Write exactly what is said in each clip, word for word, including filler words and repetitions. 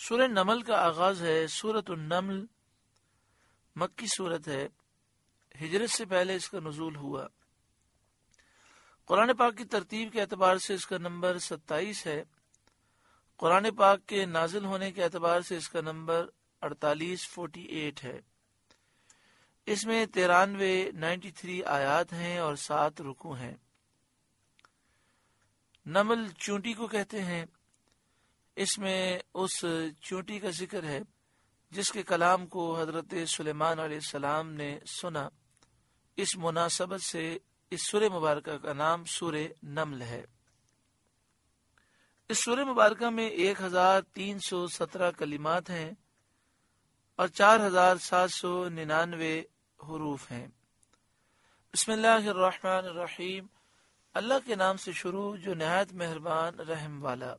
سورہ نمل کا آغاز ہے۔ سورۃ النمل مکی سورت ہے، ہجرت سے پہلے اس کا نزول ہوا۔ قرآن پاک کی ترتیب کے اعتبار سے اس کا نمبر ستائیس ہے۔ قرآن پاک کے نازل ہونے کے اعتبار سے اس کا نمبر اڑتالیس فورٹی ایٹ ہے۔ اس میں ترانوے نائنٹی تھری آیات ہیں اور سات رکوع ہیں۔ نمل چونٹی کو کہتے ہیں۔ اس میں اس چونٹی کا ذکر ہے جس کے کلام کو حضرت سلیمان علیہ السلام نے سنا۔ اس مناسبت سے اس سورہ مبارکہ کا نام سورہ نمل ہے۔ اس سورہ مبارکہ میں ایک ہزار تین سو سترہ کلمات ہیں اور چار ہزار سات سو ننانوے حروف ہیں۔ بسم اللہ الرحمن الرحیم، اللہ کے نام سے شروع جو نہایت مہربان رحم والا۔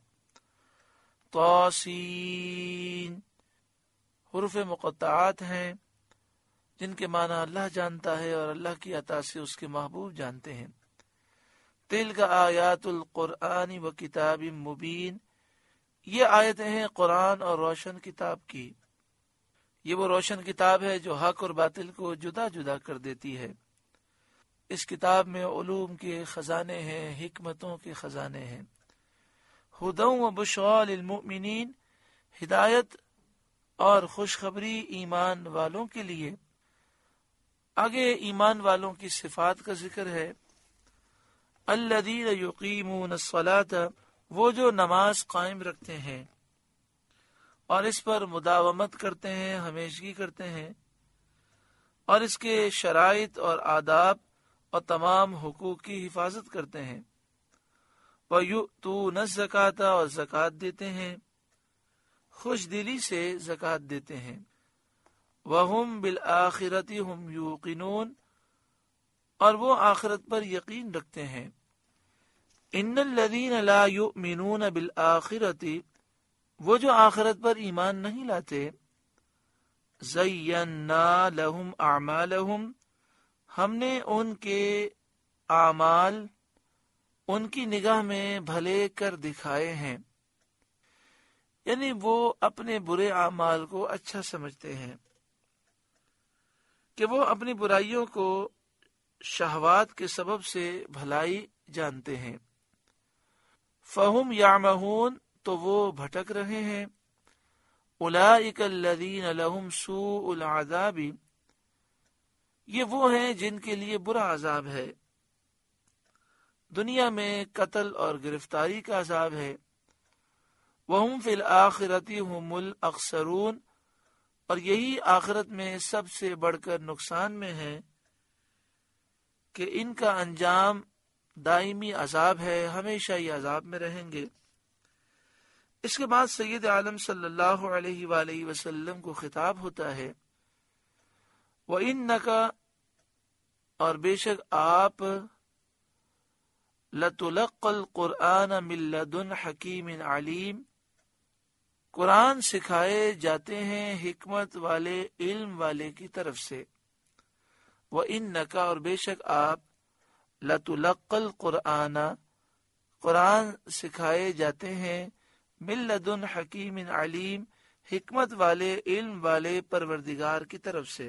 طاسین، حروف مقطعات ہیں جن کے معنی اللہ جانتا ہے اور اللہ کی عطا سے اس کے محبوب جانتے ہیں۔ تلک آیات القرآن و کتاب مبین، یہ آیتیں ہیں قرآن اور روشن کتاب کی۔ یہ وہ روشن کتاب ہے جو حق اور باطل کو جدا جدا کر دیتی ہے۔ اس کتاب میں علوم کے خزانے ہیں، حکمتوں کے خزانے ہیں۔ ہدی و بشریٰ للمؤمنین، ہدایت اور خوشخبری ایمان والوں کے لیے۔ آگے ایمان والوں کی صفات کا ذکر ہے۔ الذین یقیمون الصلاۃ، وہ جو نماز قائم رکھتے ہیں اور اس پر مداومت کرتے ہیں، ہمیشگی کرتے ہیں، اور اس کے شرائط اور آداب اور تمام حقوق کی حفاظت کرتے ہیں۔ وَيُؤْتُونَ الزَّكَاةَ، اور زکوٰۃ دیتے ہیں، خوش دلی سے زکوٰۃ دیتے ہیں۔ وَهُمْ بِالْآخِرَةِ هُمْ يُوقِنُونَ، اور وہ آخرت پر یقین رکھتے ہیں۔ إِنَّ الَّذِينَ لَا يُؤْمِنُونَ بِالْآخِرَةِ، وہ جو آخرت پر ایمان نہیں لاتے۔ زَيَّنَّا لَهُمْ أَعْمَالَهُمْ، ہم نے ان کے اعمال ان کی نگاہ میں بھلے کر دکھائے ہیں، یعنی وہ اپنے برے اعمال کو اچھا سمجھتے ہیں کہ وہ اپنی برائیوں کو شہوات کے سبب سے بھلائی جانتے ہیں۔ فَهُمْ يَعْمَهُونَ، تو وہ بھٹک رہے ہیں۔ أُولَئِكَ الَّذِينَ لَهُمْ سُوءُ الْعَذَابِ، یہ وہ ہیں جن کے لیے برا عذاب ہے، دنیا میں قتل اور گرفتاری کا عذاب ہے۔ وَهُمْ فِي الْآخِرَةِ هُمُ الْأَخْسَرُونَ، اور یہی آخرت میں سب سے بڑھ کر نقصان میں ہے کہ ان کا انجام دائمی عذاب ہے، ہمیشہ یہ عذاب میں رہیں گے۔ اس کے بعد سید عالم صلی اللہ علیہ وآلہ وسلم کو خطاب ہوتا ہے۔ وَإِنَّكَ، اور بے شک آپ، لَتُلَقَّى الْقُرْآنَ مِن لَّدُنْ حَكِيمٍ عَلِيمٍ، قرآن سکھائے جاتے ہیں حکمت والے علم والے کی طرف سے۔ وَإِنَّكَ، اور بے شک آپ، لَتُلَقَّى الْقُرْآنَ، قرآن سکھائے جاتے ہیں مِن لَّدُنْ حَكِيمٍ عَلِيمٍ، حکمت والے علم والے پروردگار کی طرف سے۔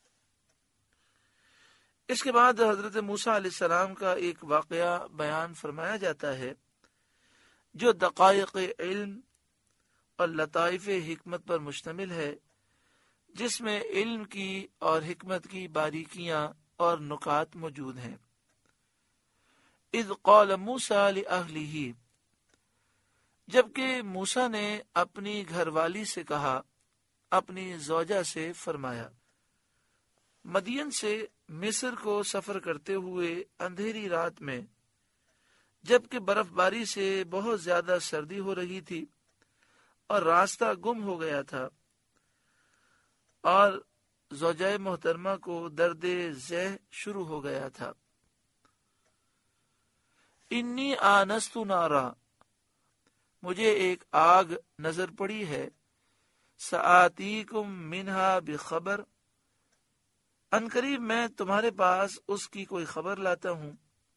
اس کے بعد حضرت موسیٰ علیہ السلام کا ایک واقعہ بیان فرمایا جاتا ہے جو دقائق علم اور لطائف حکمت پر مشتمل ہے، جس میں علم کی اور حکمت کی باریکیاں اور نکات موجود ہیں۔ اذ قال موسیٰ لأہلہ، جبکہ موسیٰ نے اپنی گھر والی سے کہا، اپنی زوجہ سے فرمایا۔ مدین سے مصر کو سفر کرتے ہوئے اندھیری رات میں، جبکہ برف باری سے بہت زیادہ سردی ہو رہی تھی اور راستہ گم ہو گیا تھا، اور زوجہ محترمہ کو درد ذہ شروع ہو گیا تھا۔ انی آنست نارا، مجھے ایک آگ نظر پڑی ہے۔ سآتیکم منہا بخبر، عنقریب میں تمہارے پاس اس کی کوئی خبر لاتا ہوں،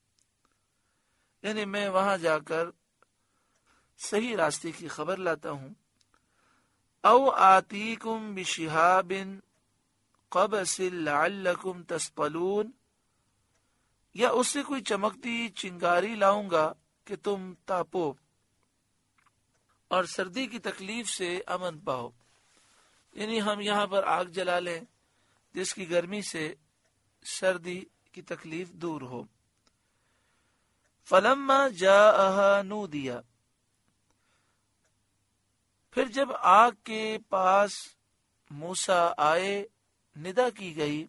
یعنی میں وہاں جا کر صحیح راستے کی خبر لاتا ہوں۔ او آتیکم بشہاب قبس لعلکم تصطلون، یا اس سے کوئی چمکتی چنگاری لاؤں گا کہ تم تاپو اور سردی کی تکلیف سے امن پاؤ، یعنی ہم یہاں پر آگ جلا لیں جس کی گرمی سے سردی کی تکلیف دور ہو۔ فلما جاءها نودیا، پھر جب آگ کے پاس موسیٰ آئے ندا کی گئی،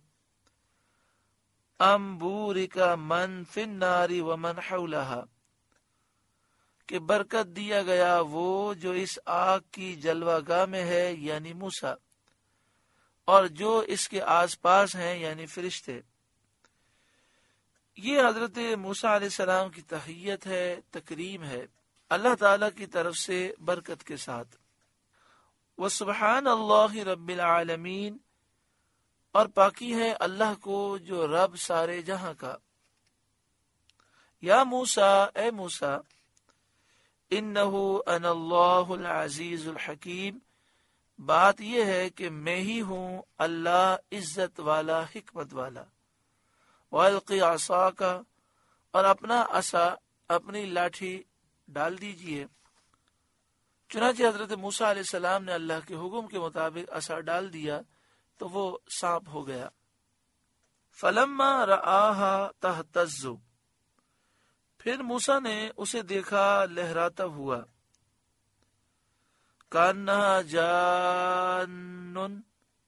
ام بورک من فی النار ومن حولہا، کہ برکت دیا گیا وہ جو اس آگ کی جلوہ گاہ میں ہے یعنی موسیٰ، اور جو اس کے آس پاس ہیں یعنی فرشتے۔ یہ حضرت موسیٰ علیہ السلام کی تحیت ہے، تکریم ہے اللہ تعالی کی طرف سے برکت کے ساتھ۔ وسبحان اللہ رب العالمین، اور پاکی ہے اللہ کو جو رب سارے جہاں کا۔ یا موسیٰ، اے موسیٰ، انہو انا اللہ العزیز الحکیم، بات یہ ہے کہ میں ہی ہوں اللہ عزت والا حکمت والا۔ وَأَلْقِ عَصَاكَ، اور اپنا عصا اپنی لاٹھی ڈال دیجئے۔ چنانچہ حضرت موسیٰ علیہ السلام نے اللہ کے حکم کے مطابق عصا ڈال دیا تو وہ سانپ ہو گیا۔ فلما رآها تہتز، پھر موسیٰ نے اسے دیکھا لہراتا ہوا، کانہا جان،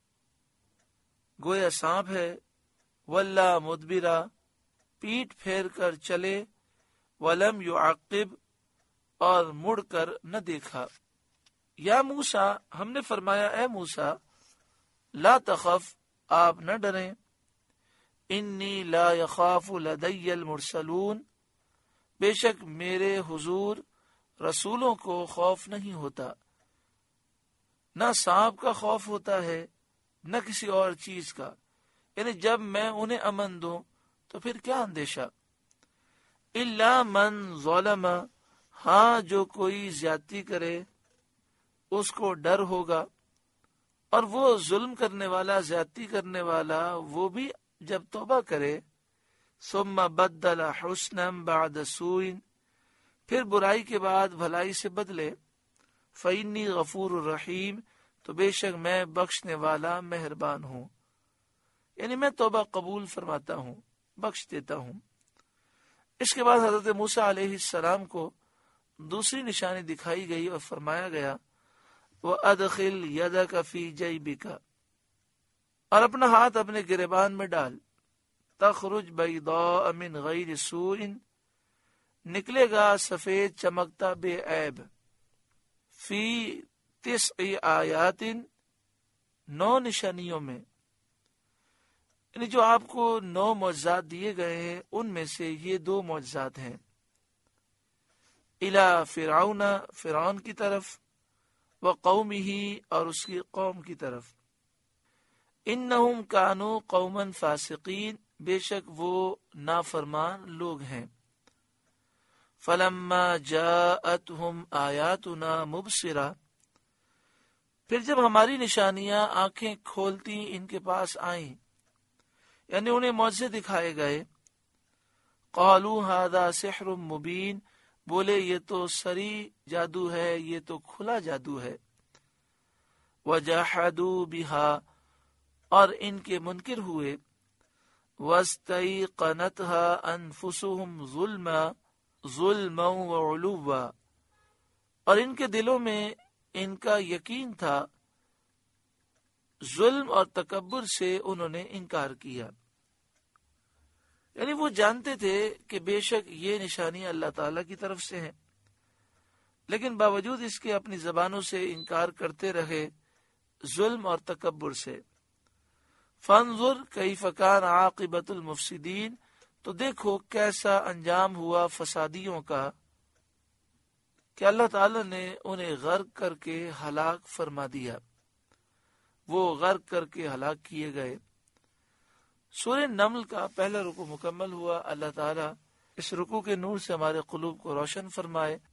گویا سانپ ہے، ولا مدبرا، پیٹ پھیر کر چلے، ولم یعقب، اور مڑ کر نہ دیکھا۔ یا موسیٰ، ہم نے فرمایا اے موسیٰ، لا تخف، آپ نہ ڈریں، انی لا یخاف لدی المرسلون، بے شک میرے حضور رسولوں کو خوف نہیں ہوتا، نہ سانپ کا خوف ہوتا ہے نہ کسی اور چیز کا، یعنی جب میں انہیں امن دوں تو پھر کیا اندیشہ۔ الا من ظلم، ہاں جو کوئی زیادتی کرے اس کو ڈر ہوگا، اور وہ ظلم کرنے والا، زیادتی کرنے والا، وہ بھی جب توبہ کرے، ثم بدل حسنا بعد سوء، پھر برائی کے بعد بھلائی سے بدلے، فإنی غفور الرحیم، تو بے شک میں بخشنے والا مہربان ہوں، یعنی میں توبہ قبول فرماتا ہوں، بخش دیتا ہوں۔ اس کے بعد حضرت موسیٰ علیہ السلام کو دوسری نشانی دکھائی گئی اور فرمایا گیا وَأَدْخِلْ يَدَكَ فِي جَيْبِكَ، اور اپنا ہاتھ اپنے گریبان میں ڈال، تخرج بیضاء من غیر سوء، نکلے گا سفید چمکتا بے عیب، فی تسع آیات، نو نشانیوں میں، یعنی جو آپ کو نو معجزات دیے گئے ہیں ان میں سے یہ دو معجزات ہیں، الی فرعون، فرعون کی طرف، وقومہ، اور اس کی قوم کی طرف، انہم کانوا قوما فاسقین، بے شک وہ نافرمان لوگ ہیں، فلما جاءتہم آیاتنا مبصرہ، پھر جب ہماری نشانیاں آنکھیں کھولتی ان کے پاس آئیں، یعنی انہیں معجزے دکھائے گئے، قالوا ھذا سحر مبین، بولے یہ تو سری جادو ہے، یہ تو کھلا جادو ہے، وجحدوا بہا، اور ان کے منکر ہوئے، واستيقنتها انفسهم ظلما ظلما وعلوا، اور ان کے دلوں میں ان کا یقین تھا، ظلم اور تکبر سے انہوں نے انکار کیا، یعنی وہ جانتے تھے کہ بے شک یہ نشانی اللہ تعالی کی طرف سے ہیں، لیکن باوجود اس کے اپنی زبانوں سے انکار کرتے رہے، ظلم اور تکبر سے۔ فانظر کیف کان عاقبۃ المفسدین، تو دیکھو کیسا انجام ہوا فسادیوں کا، کہ اللہ تعالی نے انہیں غرق کر کے ہلاک فرما دیا، وہ غرق کر کے ہلاک کیے گئے۔ سورہ نمل کا پہلا رکوع مکمل ہوا۔ اللہ تعالی اس رکوع کے نور سے ہمارے قلوب کو روشن فرمائے